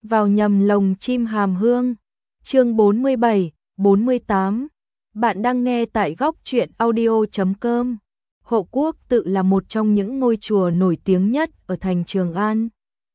vào nhầm lồng chim hàm hương. Chương 47, 48. Bạn đang nghe tại góc truyện audio.com. Hộ Quốc Tự là một trong những ngôi chùa nổi tiếng nhất ở thành Trường An.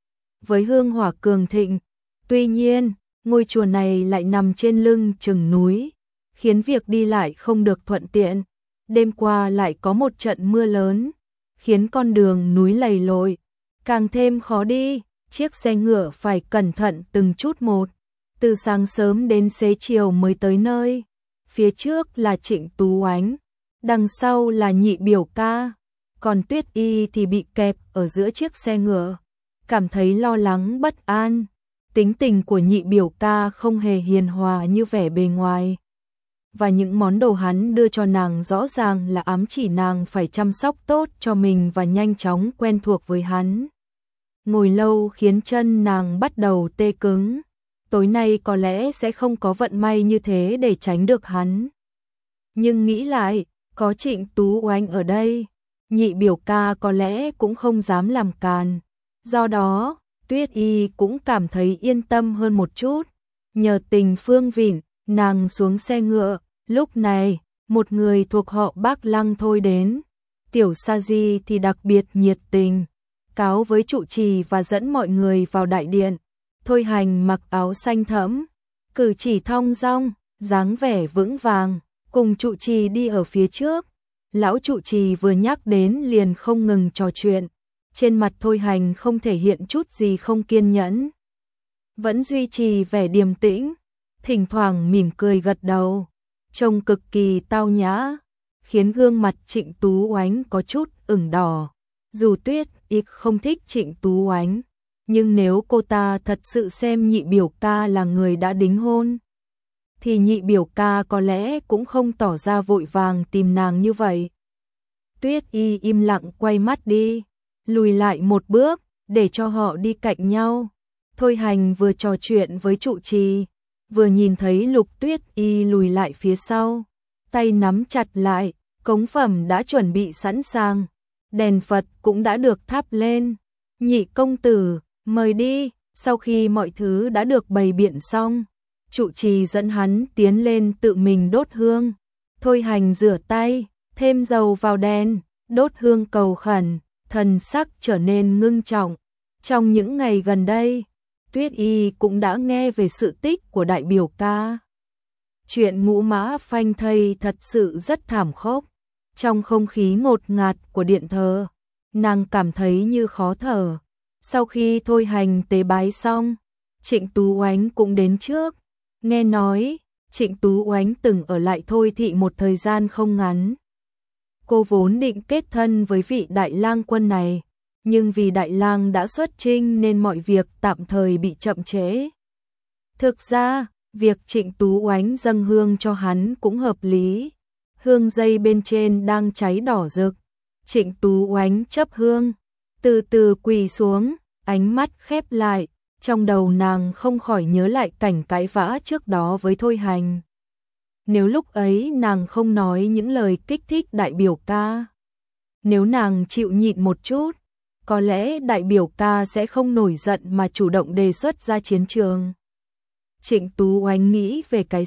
Với hương hỏa cường thịnh, tuy nhiên, ngôi chùa này lại nằm trên lưng chừng núi, khiến việc đi lại không được thuận tiện. Đêm qua lại có một trận mưa lớn, khiến con đường núi lầy lội càng thêm khó đi, chiếc xe ngựa phải cẩn thận từng chút một, từ sáng sớm đến xế chiều mới tới nơi. Phía trước là Trịnh Tú Oánh, đằng sau là Nhị Biểu Ca, còn Tuyết Y thì bị kẹp ở giữa chiếc xe ngựa, cảm thấy lo lắng bất an. Tính tình của Nhị Biểu Ca không hề hiền hòa như vẻ bề ngoài, và những món đồ hắn đưa cho nàng rõ ràng là ám chỉ nàng phải chăm sóc tốt cho mình và nhanh chóng quen thuộc với hắn. Ngồi lâu khiến chân nàng bắt đầu tê cứng, tối nay có lẽ sẽ không có vận may như thế để tránh được hắn. Nhưng nghĩ lại, có Trịnh Tú Oánh ở đây, Nhị Biểu Ca có lẽ cũng không dám làm càn. Do đó, Tuyết Y cũng cảm thấy yên tâm hơn một chút. Nhờ tình Phương Vịn, nàng xuống xe ngựa, lúc này, một người thuộc họ Bác Lăng thôi đến. Tiểu Sa Di thì đặc biệt nhiệt tình, cáo với trụ trì và dẫn mọi người vào đại điện. Thôi Hành mặc áo xanh thẫm, cử chỉ thong dong, dáng vẻ vững vàng, cùng trụ trì đi ở phía trước. Lão trụ trì vừa nhắc đến liền không ngừng trò chuyện. Trên mặt Thôi Hành không thể hiện chút gì không kiên nhẫn, vẫn duy trì vẻ điềm tĩnh, thỉnh thoảng mỉm cười gật đầu, trông cực kỳ tao nhã, khiến gương mặt Trịnh Tú Oánh có chút ửng đỏ. Dù Tuyết Y không thích Trịnh Tú Oánh, nhưng nếu cô ta thật sự xem Nhị Biểu Ca là người đã đính hôn, thì Nhị Biểu Ca có lẽ cũng không tỏ ra vội vàng tìm nàng như vậy. Tuyết Y im lặng quay mắt đi, lùi lại một bước, để cho họ đi cạnh nhau. Thôi Hành vừa trò chuyện với trụ trì, vừa nhìn thấy Lục Tuyết Y lùi lại phía sau, tay nắm chặt lại, cống phẩm đã chuẩn bị sẵn sàng, đèn Phật cũng đã được thắp lên. Nhị công tử, mời đi. Sau khi mọi thứ đã được bày biện xong, trụ trì dẫn hắn tiến lên tự mình đốt hương. Thôi Hành rửa tay, thêm dầu vào đèn, đốt hương cầu khẩn, thần sắc trở nên ngưng trọng. Trong những ngày gần đây, Tuyết Y cũng đã nghe về sự tích của Đại Biểu Ca. Chuyện Ngũ Mã Phanh Thây thật sự rất thảm khốc. Trong không khí ngột ngạt của điện thờ, nàng cảm thấy như khó thở. Sau khi Thôi Hành tế bái xong, Trịnh Tú Oánh cũng đến trước. Nghe nói, Trịnh Tú Oánh từng ở lại Thôi thị một thời gian không ngắn. Cô vốn định kết thân với vị đại lang quân này, nhưng vì đại lang đã xuất chinh nên mọi việc tạm thời bị chậm trễ. Thực ra, việc Trịnh Tú Oánh dâng hương cho hắn cũng hợp lý. Hương dây bên trên đang cháy đỏ rực. Trịnh Tú Oánh chấp hương, từ từ quỳ xuống, ánh mắt khép lại. Trong đầu nàng không khỏi nhớ lại cảnh cãi vã trước đó với Thôi Hành. Nếu lúc ấy nàng không nói những lời kích thích Đại Biểu Ca, nếu nàng chịu nhịn một chút, có lẽ Đại Biểu Ca sẽ không nổi giận mà chủ động đề xuất ra chiến trường. Trịnh Tú Oánh nghĩ về cái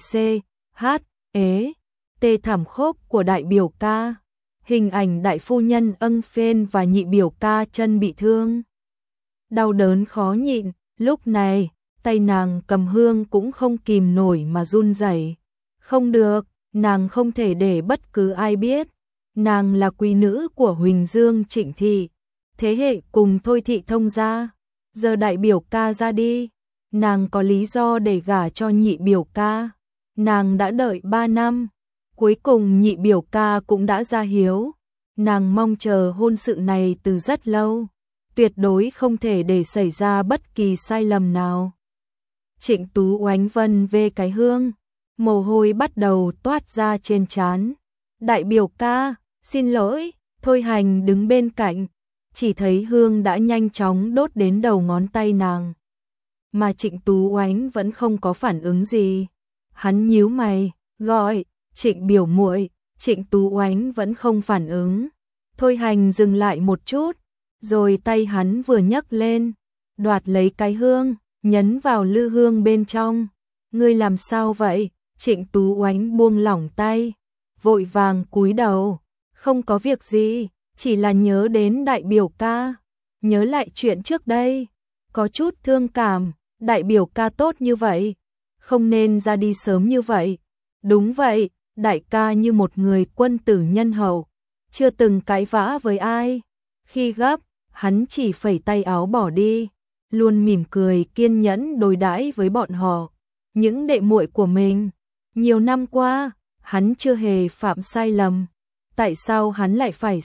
tê thảm khốc của Đại Biểu Ca, hình ảnh đại phu nhân Ân Phên và Nhị Biểu Ca chân bị thương, đau đớn khó nhịn. Lúc này, tay nàng cầm hương cũng không kìm nổi mà run rẩy. Không được, nàng không thể để bất cứ ai biết. Nàng là quý nữ của Huỳnh Dương Trịnh thị, thế hệ cùng Thôi thị thông gia. Giờ Đại Biểu Ca ra đi, nàng có lý do để gả cho Nhị Biểu Ca. Nàng đã đợi 3 năm, cuối cùng Nhị Biểu Ca cũng đã ra hiếu. Nàng mong chờ hôn sự này từ rất lâu, tuyệt đối không thể để xảy ra bất kỳ sai lầm nào. Trịnh Tú Oánh vân về cái hương, mồ hôi bắt đầu toát ra trên trán. Đại Biểu Ca, xin lỗi. Thôi Hành đứng bên cạnh, chỉ thấy hương đã nhanh chóng đốt đến đầu ngón tay nàng, mà Trịnh Tú Oánh vẫn không có phản ứng gì. Hắn nhíu mày, gọi, Trịnh biểu muội. Trịnh Tú Oánh vẫn không phản ứng. Thôi Hành dừng lại một chút, rồi tay hắn vừa nhấc lên, đoạt lấy cái hương, nhấn vào lư hương bên trong. Ngươi làm sao vậy? Trịnh Tú Oánh buông lỏng tay, vội vàng cúi đầu. Không có việc gì, chỉ là nhớ đến đại biểu ca, nhớ lại chuyện trước đây, có chút thương cảm, đại biểu ca tốt như vậy, không nên ra đi sớm như vậy. Đúng vậy, đại ca như một người quân tử nhân hậu, chưa từng cãi vã với ai. Khi gấp, hắn chỉ phẩy tay áo bỏ đi, luôn mỉm cười kiên nhẫn đối đãi với bọn họ, những đệ muội của mình. Nhiều năm qua, hắn chưa hề phạm sai lầm. Tại sao hắn lại phải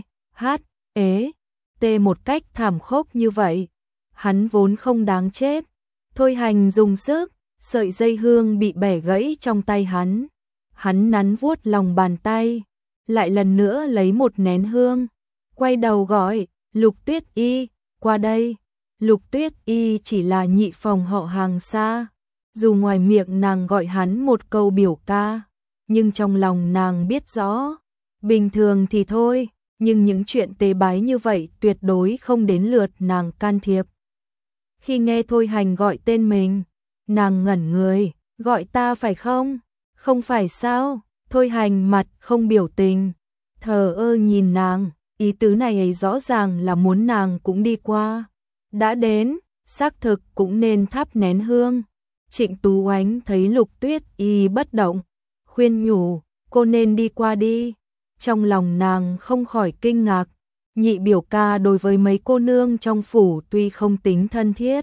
t một cách thảm khốc như vậy? Hắn vốn không đáng chết. Thôi Hành dùng sức, sợi dây hương bị bẻ gãy trong tay hắn. Hắn nắn vuốt lòng bàn tay, lại lần nữa lấy một nén hương, quay đầu gọi, Lục Tuyết Y, qua đây. Lục Tuyết Y chỉ là nhị phòng họ hàng xa, dù ngoài miệng nàng gọi hắn một câu biểu ca, nhưng trong lòng nàng biết rõ, bình thường thì thôi, nhưng những chuyện tế bái như vậy tuyệt đối không đến lượt nàng can thiệp. Khi nghe Thôi Hành gọi tên mình, nàng ngẩn người, gọi ta phải không? Không phải sao? Thôi Hành mặt không biểu tình, thờ ơ nhìn nàng, ý tứ này ấy rõ ràng là muốn nàng cũng đi qua. Đã đến, xác thực cũng nên thắp nén hương. Trịnh Tú Oánh thấy Lục Tuyết Y bất động, khuyên nhủ, cô nên đi qua đi. Trong lòng nàng không khỏi kinh ngạc, nhị biểu ca đối với mấy cô nương trong phủ tuy không tính thân thiết,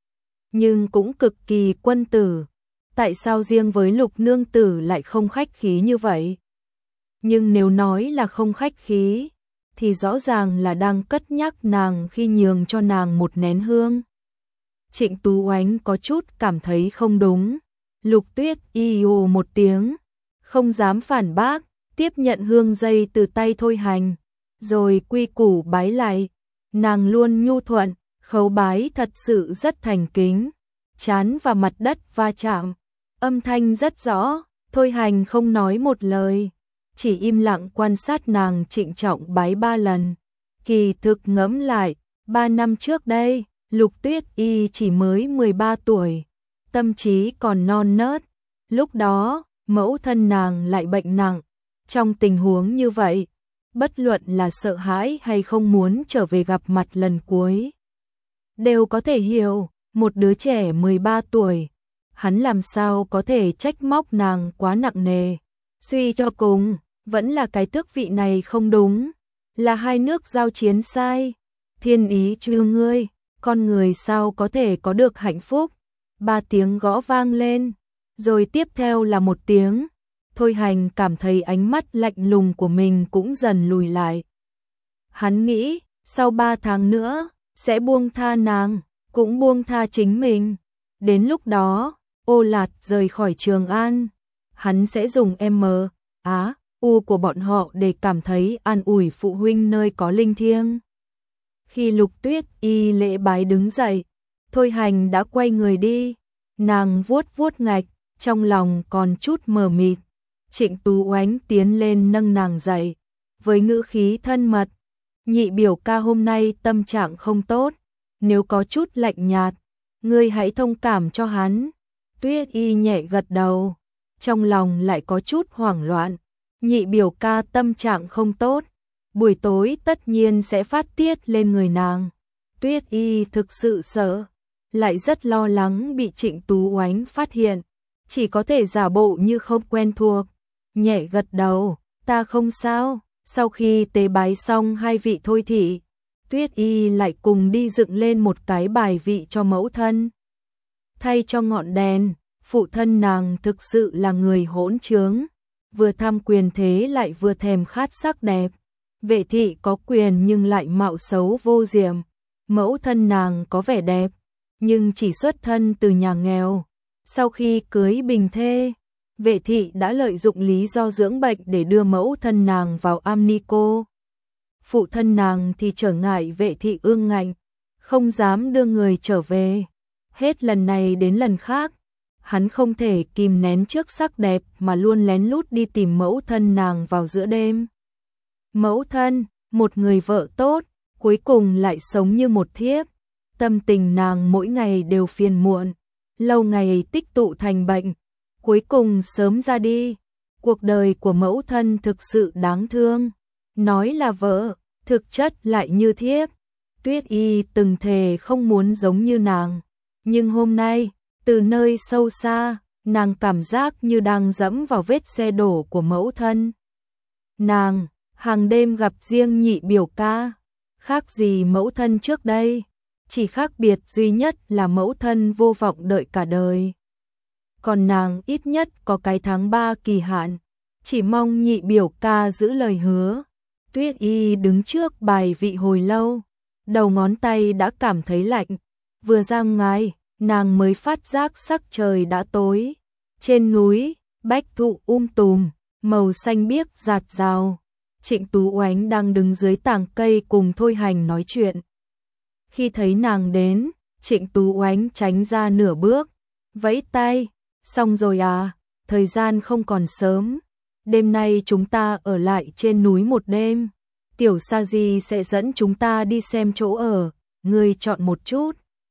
nhưng cũng cực kỳ quân tử. Tại sao riêng với Lục nương tử lại không khách khí như vậy? Nhưng nếu nói là không khách khí, thì rõ ràng là đang cất nhắc nàng khi nhường cho nàng một nén hương. Trịnh Tú Oánh có chút cảm thấy không đúng. Lục Tuyết Y ồ một tiếng, không dám phản bác, tiếp nhận hương dây từ tay Thôi Hành, rồi quy củ bái lại. Nàng luôn nhu thuận, khấu bái thật sự rất thành kính, trán và mặt đất va chạm, âm thanh rất rõ. Thôi Hành không nói một lời, chỉ im lặng quan sát nàng trịnh trọng bái 3 lần. Kỳ thực ngẫm lại, 3 năm trước đây, Lục Tuyết Y chỉ mới 13 tuổi, tâm trí còn non nớt. Lúc đó, mẫu thân nàng lại bệnh nặng. Trong tình huống như vậy, bất luận là sợ hãi hay không muốn trở về gặp mặt lần cuối, đều có thể hiểu, một đứa trẻ 13 tuổi, hắn làm sao có thể trách móc nàng quá nặng nề. Suy cho cùng, vẫn là cái tước vị này không đúng, là hai nước giao chiến sai. Thiên ý trừ ngươi, con người sao có thể có được hạnh phúc. 3 tiếng gõ vang lên, rồi tiếp theo là 1 tiếng. Thôi Hành cảm thấy ánh mắt lạnh lùng của mình cũng dần lùi lại. Hắn nghĩ, sau 3 tháng nữa, sẽ buông tha nàng, cũng buông tha chính mình. Đến lúc đó, Ô Lạt rời khỏi Trường An, hắn sẽ dùng U của bọn họ để cảm thấy an ủi phụ huynh nơi có linh thiêng. Khi Lục Tuyết Y lễ bái đứng dậy, Thôi Hành đã quay người đi. Nàng vuốt vuốt ngạch, trong lòng còn chút mờ mịt. Trịnh Tú Oánh tiến lên nâng nàng dậy, với ngữ khí thân mật. Nhị biểu ca hôm nay tâm trạng không tốt, nếu có chút lạnh nhạt, ngươi hãy thông cảm cho hắn. Tuyết Y nhẹ gật đầu, trong lòng lại có chút hoảng loạn. Nhị biểu ca tâm trạng không tốt, buổi tối tất nhiên sẽ phát tiết lên người nàng. Tuyết Y thực sự sợ, lại rất lo lắng bị Trịnh Tú Oánh phát hiện, chỉ có thể giả bộ như không quen thuộc, nhẹ gật đầu, ta không sao. Sau khi tế bái xong hai vị thôi thị, Tuyết Y lại cùng đi dựng lên một cái bài vị cho mẫu thân. Thay cho ngọn đèn, phụ thân nàng thực sự là người hỗn trướng, vừa tham quyền thế lại vừa thèm khát sắc đẹp. Vệ thị có quyền nhưng lại mạo xấu vô diệm, mẫu thân nàng có vẻ đẹp, nhưng chỉ xuất thân từ nhà nghèo. Sau khi cưới bình thê, Vệ thị đã lợi dụng lý do dưỡng bệnh để đưa mẫu thân nàng vào am ni cô. Phụ thân nàng thì trở ngại Vệ thị ương ngạnh, không dám đưa người trở về. Hết lần này đến lần khác, hắn không thể kìm nén trước sắc đẹp mà luôn lén lút đi tìm mẫu thân nàng vào giữa đêm. Mẫu thân, một người vợ tốt, cuối cùng lại sống như một thiếp. Tâm tình nàng mỗi ngày đều phiền muộn, lâu ngày tích tụ thành bệnh, cuối cùng sớm ra đi. Cuộc đời của mẫu thân thực sự đáng thương, nói là vợ, thực chất lại như thiếp. Tuyết Y từng thề không muốn giống như nàng, nhưng hôm nay, từ nơi sâu xa, nàng cảm giác như đang dẫm vào vết xe đổ của mẫu thân. Nàng, hàng đêm gặp riêng nhị biểu ca, khác gì mẫu thân trước đây, chỉ khác biệt duy nhất là mẫu thân vô vọng đợi cả đời. Còn nàng ít nhất có cái tháng 3 kỳ hạn, chỉ mong nhị biểu ca giữ lời hứa. Tuyết Y đứng trước bài vị hồi lâu, đầu ngón tay đã cảm thấy lạnh, vừa ra ngoài, nàng mới phát giác sắc trời đã tối. Trên núi, bách thụ tùm, màu xanh biếc rạt rào. Trịnh Tú Oánh đang đứng dưới tàng cây cùng Thôi Hành nói chuyện. Khi thấy nàng đến, Trịnh Tú Oánh tránh ra nửa bước, vẫy tay, xong rồi à, thời gian không còn sớm, đêm nay chúng ta ở lại trên núi một đêm, Tiểu Sa Di sẽ dẫn chúng ta đi xem chỗ ở, ngươi chọn một chút.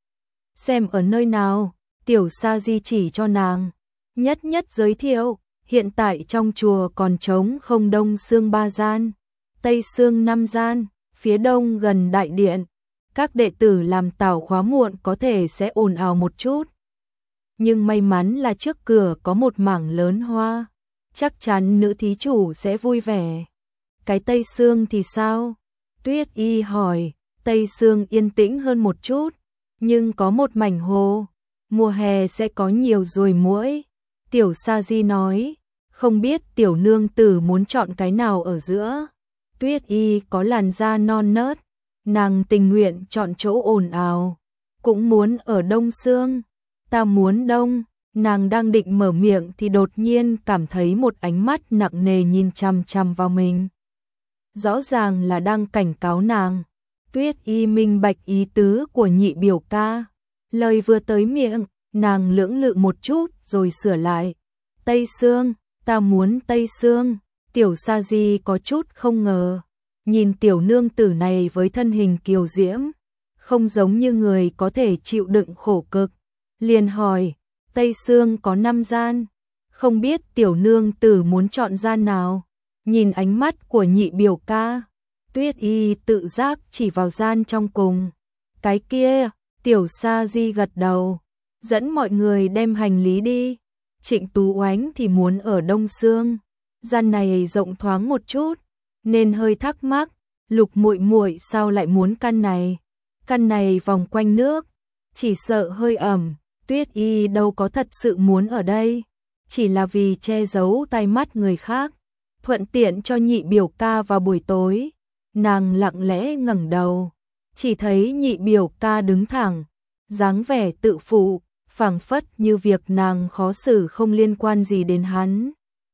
Xem ở nơi nào, Tiểu Sa Di chỉ cho nàng, nhất nhất giới thiệu, hiện tại trong chùa còn trống không đông xương 3 gian, tây xương 5 gian, phía đông gần đại điện. Các đệ tử làm tảo khóa muộn có thể sẽ ồn ào một chút. Nhưng may mắn là trước cửa có một mảng lớn hoa, chắc chắn nữ thí chủ sẽ vui vẻ. Cái tây xương thì sao? Tuyết Y hỏi. Tây xương yên tĩnh hơn một chút, nhưng có một mảnh hồ, mùa hè sẽ có nhiều ruồi muỗi. Tiểu Sa Di nói, không biết tiểu nương tử muốn chọn cái nào ở giữa. Tuyết Y có làn da non nớt, nàng tình nguyện chọn chỗ ồn ào, cũng muốn ở đông xương. Ta muốn đông. Nàng đang định mở miệng thì đột nhiên cảm thấy một ánh mắt nặng nề nhìn chằm chằm vào mình. Rõ ràng là đang cảnh cáo nàng. Tuyết Y minh bạch ý tứ của nhị biểu ca. Lời vừa tới miệng, nàng lưỡng lự một chút rồi sửa lại. Tây xương, ta muốn Tây xương. Tiểu Sa Di có chút không ngờ. Nhìn tiểu nương tử này với thân hình kiều diễm, không giống như người có thể chịu đựng khổ cực. Liền hỏi, Tây xương có 5 gian, không biết tiểu nương tử muốn chọn gian nào. Nhìn ánh mắt của nhị biểu ca, Tuyết Y tự giác chỉ vào gian trong cùng. Cái kia, Tiểu Sa Di gật đầu, dẫn mọi người đem hành lý đi. Trịnh Tú Oánh thì muốn ở đông xương, gian này rộng thoáng một chút, nên hơi thắc mắc, Lục muội muội sao lại muốn căn này? Căn này vòng quanh nước, chỉ sợ hơi ẩm. Tuyết Y đâu có thật sự muốn ở đây, chỉ là vì che giấu tai mắt người khác, thuận tiện cho nhị biểu ca vào buổi tối. Nàng lặng lẽ ngẩng đầu, chỉ thấy nhị biểu ca đứng thẳng, dáng vẻ tự phụ, phảng phất như việc nàng khó xử không liên quan gì đến hắn.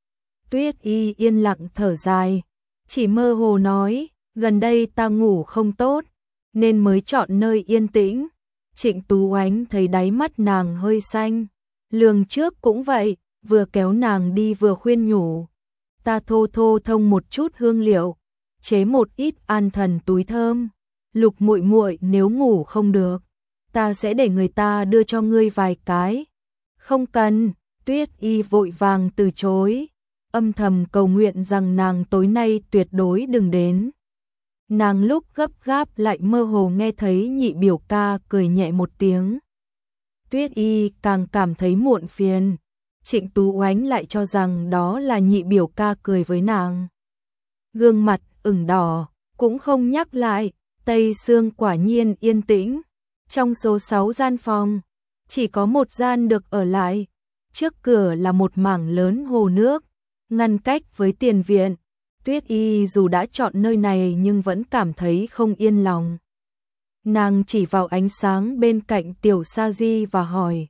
Tuyết Y yên lặng thở dài, chỉ mơ hồ nói, gần đây ta ngủ không tốt, nên mới chọn nơi yên tĩnh. Trịnh Tú Oánh thấy đáy mắt nàng hơi xanh, lường trước cũng vậy, vừa kéo nàng đi vừa khuyên nhủ. Ta thô thông một chút hương liệu, chế một ít an thần túi thơm. Lục muội muội nếu ngủ không được, ta sẽ để người ta đưa cho ngươi vài cái. Không cần, Tuyết Y vội vàng từ chối, âm thầm cầu nguyện rằng nàng tối nay tuyệt đối đừng đến. Nàng lúc gấp gáp lại mơ hồ nghe thấy nhị biểu ca cười nhẹ một tiếng. Tuyết Y càng cảm thấy muộn phiền. Trịnh Tú Oánh lại cho rằng đó là nhị biểu ca cười với nàng. Gương mặt ửng đỏ, cũng không nhắc lại. Tây xương quả nhiên yên tĩnh. Trong số 6 gian phòng, chỉ có một gian được ở lại. Trước cửa là một mảng lớn hồ nước, ngăn cách với tiền viện. Tuyết Y dù đã chọn nơi này nhưng vẫn cảm thấy không yên lòng. Nàng chỉ vào ánh sáng bên cạnh Tiểu Sa Di và hỏi,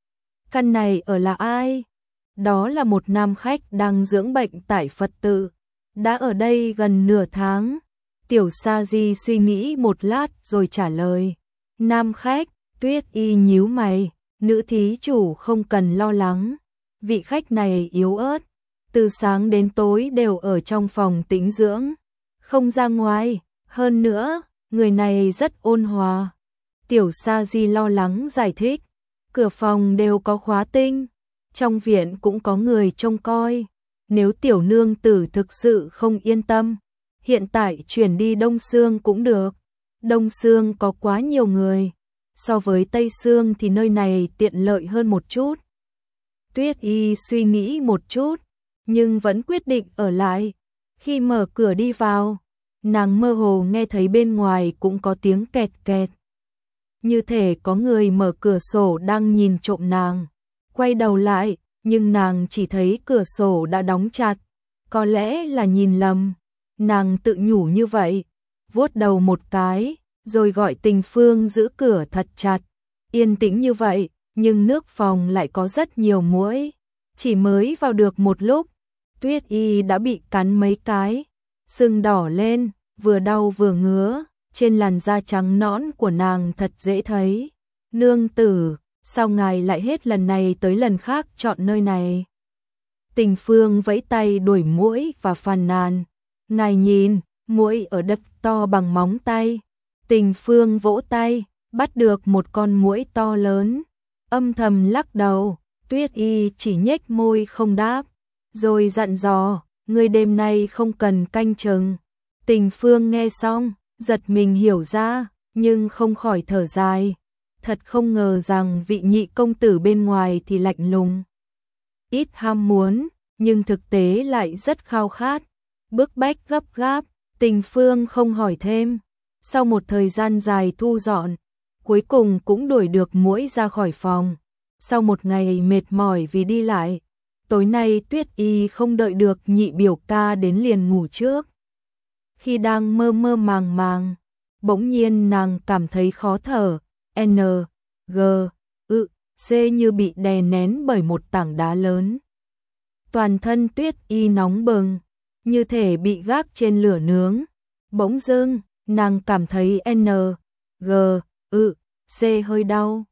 căn này ở là ai? Đó là một nam khách đang dưỡng bệnh tại Phật tự, đã ở đây gần nửa tháng. Tiểu Sa Di suy nghĩ một lát rồi trả lời, nam khách. Tuyết Y nhíu mày, nữ thí chủ không cần lo lắng, vị khách này yếu ớt, từ sáng đến tối đều ở trong phòng tĩnh dưỡng, không ra ngoài, hơn nữa, người này rất ôn hòa. Tiểu Sa Di lo lắng giải thích, cửa phòng đều có khóa tinh, trong viện cũng có người trông coi, nếu tiểu nương tử thực sự không yên tâm, hiện tại chuyển đi Đông Sương cũng được. Đông Sương có quá nhiều người, so với Tây Sương thì nơi này tiện lợi hơn một chút. Tuyết Y suy nghĩ một chút, nhưng vẫn quyết định ở lại. Khi mở cửa đi vào, nàng mơ hồ nghe thấy bên ngoài cũng có tiếng kẹt kẹt. Như thể có người mở cửa sổ đang nhìn trộm nàng. Quay đầu lại, nhưng nàng chỉ thấy cửa sổ đã đóng chặt. Có lẽ là nhìn lầm. Nàng tự nhủ như vậy, vuốt đầu một cái, rồi gọi Tình Phương giữ cửa thật chặt. Yên tĩnh như vậy, nhưng nước phòng lại có rất nhiều muỗi. Chỉ mới vào được một lúc, Tuyết Y đã bị cắn mấy cái, sưng đỏ lên, vừa đau vừa ngứa, trên làn da trắng nõn của nàng thật dễ thấy. Nương tử, sao ngài lại hết lần này tới lần khác chọn nơi này? Tình Phương vẫy tay đuổi muỗi và phàn nàn. Ngài nhìn, muỗi ở đất to bằng móng tay. Tình Phương vỗ tay, bắt được một con muỗi to lớn, âm thầm lắc đầu. Tuyết Y chỉ nhếch môi không đáp, rồi dặn dò, ngươi đêm nay không cần canh chừng. Tình Phương nghe xong, giật mình hiểu ra, nhưng không khỏi thở dài. Thật không ngờ rằng vị nhị công tử bên ngoài thì lạnh lùng, ít ham muốn, nhưng thực tế lại rất khao khát, bức bách gấp gáp. Tình Phương không hỏi thêm. Sau một thời gian dài thu dọn, cuối cùng cũng đuổi được muỗi ra khỏi phòng. Sau một ngày mệt mỏi vì đi lại, tối nay Tuyết Y không đợi được nhị biểu ca đến liền ngủ trước. Khi đang mơ mơ màng màng, bỗng nhiên nàng cảm thấy khó thở, N, G, C như bị đè nén bởi một tảng đá lớn. Toàn thân Tuyết Y nóng bừng, như thể bị gác trên lửa nướng. Bỗng dưng, nàng cảm thấy N, G, C hơi đau,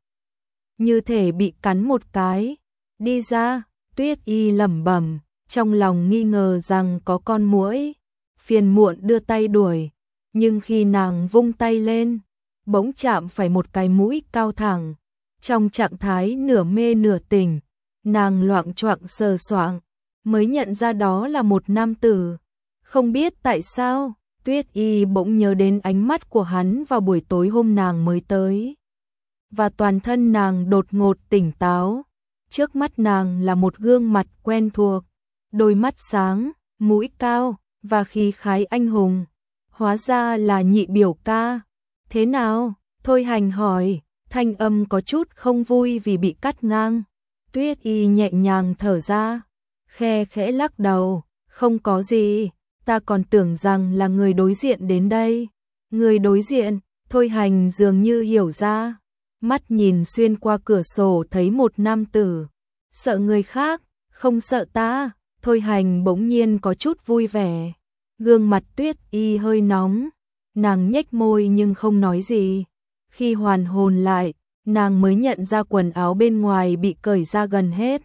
như thể bị cắn một cái. Đi ra, Tuyết Y lẩm bẩm, trong lòng nghi ngờ rằng có con muỗi. Phiền muộn đưa tay đuổi, nhưng khi nàng vung tay lên, bỗng chạm phải một cái mũi cao thẳng. Trong trạng thái nửa mê nửa tỉnh, nàng loạng choạng sờ soạng, mới nhận ra đó là một nam tử. Không biết tại sao, Tuyết Y bỗng nhớ đến ánh mắt của hắn vào buổi tối hôm nàng mới tới. Và toàn thân nàng đột ngột tỉnh táo. Trước mắt nàng là một gương mặt quen thuộc, đôi mắt sáng, mũi cao, và khí khái anh hùng. Hóa ra là nhị biểu ca. Thế nào? Thôi Hành hỏi, thanh âm có chút không vui vì bị cắt ngang. Tuyết Y nhẹ nhàng thở ra, khe khẽ lắc đầu, không có gì, ta còn tưởng rằng là người đối diện đến đây. Người đối diện? Thôi Hành dường như hiểu ra, mắt nhìn xuyên qua cửa sổ thấy một nam tử. Sợ người khác, không sợ ta. Thôi Hành bỗng nhiên có chút vui vẻ. Gương mặt Tuyết Y hơi nóng, nàng nhếch môi nhưng không nói gì. Khi hoàn hồn lại, nàng mới nhận ra quần áo bên ngoài bị cởi ra gần hết.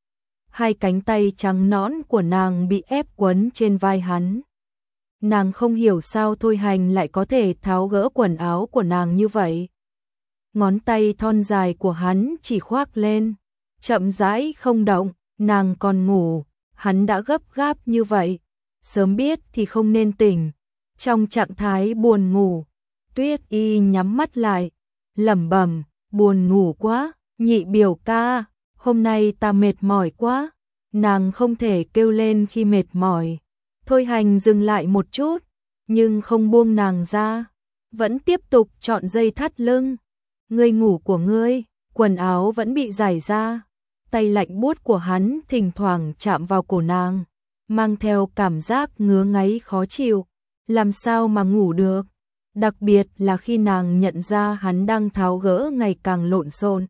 Hai cánh tay trắng nõn của nàng bị ép quấn trên vai hắn. Nàng không hiểu sao Thôi Hành lại có thể tháo gỡ quần áo của nàng như vậy. Ngón tay thon dài của hắn chỉ khoác lên, chậm rãi không động. Nàng còn ngủ, hắn đã gấp gáp như vậy, sớm biết thì không nên tỉnh. Trong trạng thái buồn ngủ, Tuyết Y nhắm mắt lại, lẩm bẩm, buồn ngủ quá, nhị biểu ca, hôm nay ta mệt mỏi quá. Nàng không thể kêu lên khi mệt mỏi. Thôi Hành dừng lại một chút, nhưng không buông nàng ra, vẫn tiếp tục chọn dây thắt lưng. Ngươi ngủ của ngươi, quần áo vẫn bị rải ra. Tay lạnh buốt của hắn thỉnh thoảng chạm vào cổ nàng, mang theo cảm giác ngứa ngáy khó chịu. Làm sao mà ngủ được? Đặc biệt là khi nàng nhận ra hắn đang tháo gỡ ngày càng lộn xộn.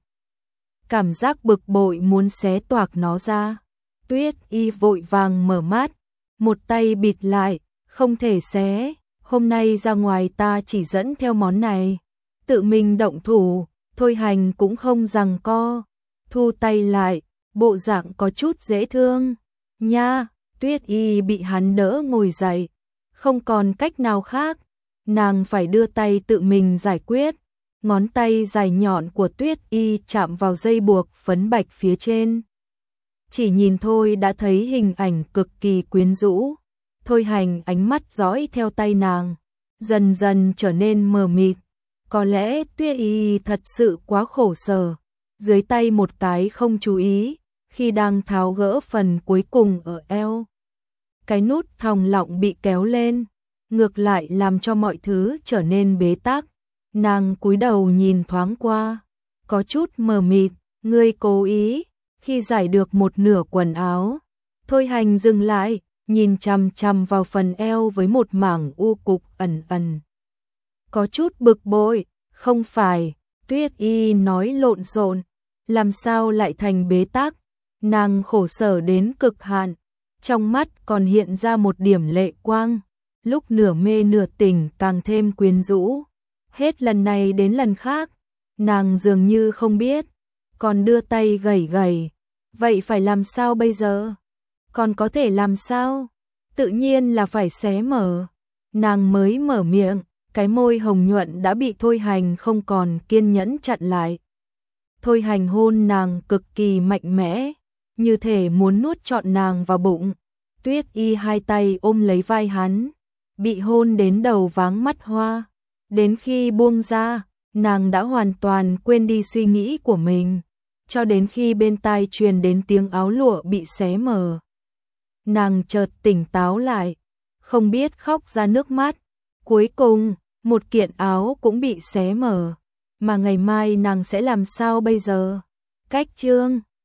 Cảm giác bực bội muốn xé toạc nó ra. Tuyết Y vội vàng mở mắt, một tay bịt lại, không thể xé. Hôm nay ra ngoài ta chỉ dẫn theo món này, tự mình động thủ. Thôi Hành cũng không giằng co, thu tay lại, bộ dạng có chút dễ thương. Nha, Tuyết Y bị hắn đỡ ngồi dậy, không còn cách nào khác, nàng phải đưa tay tự mình giải quyết. ngón tay dài nhọn của Tuyết Y chạm vào dây buộc phấn bạch phía trên. Chỉ nhìn thôi đã thấy hình ảnh cực kỳ quyến rũ. Thôi Hành ánh mắt dõi theo tay nàng, dần dần trở nên mờ mịt. Có lẽ Tuyết Y thật sự quá khổ sở, dưới tay một cái không chú ý, khi đang tháo gỡ phần cuối cùng ở eo. Cái nút thòng lọng bị kéo lên, ngược lại làm cho mọi thứ trở nên bế tắc. Nàng cúi đầu nhìn thoáng qua, có chút mờ mịt, ngươi cố ý. Khi giải được một nửa quần áo, Thôi Hành dừng lại, nhìn chằm chằm vào phần eo với một mảng u cục ẩn ẩn. Có chút bực bội, không phải, Tuyết Y nói lộn xộn, làm sao lại thành bế tắc? Nàng khổ sở đến cực hạn, trong mắt còn hiện ra một điểm lệ quang, lúc nửa mê nửa tỉnh càng thêm quyến rũ. Hết lần này đến lần khác, nàng dường như không biết, còn đưa tay gẩy gẩy. Vậy phải làm sao bây giờ? Còn có thể làm sao? Tự nhiên là phải xé mở. Nàng mới mở miệng, cái môi hồng nhuận đã bị Thôi Hành không còn kiên nhẫn chặn lại. Thôi Hành hôn nàng cực kỳ mạnh mẽ, như thể muốn nuốt trọn nàng vào bụng. Tuyết Y hai tay ôm lấy vai hắn, bị hôn đến đầu váng mắt hoa. Đến khi buông ra, nàng đã hoàn toàn quên đi suy nghĩ của mình, cho đến khi bên tai truyền đến tiếng áo lụa bị xé mở. Nàng chợt tỉnh táo lại, không biết khóc ra nước mắt. Cuối cùng, một kiện áo cũng bị xé mở, mà ngày mai nàng sẽ làm sao bây giờ? Cách chương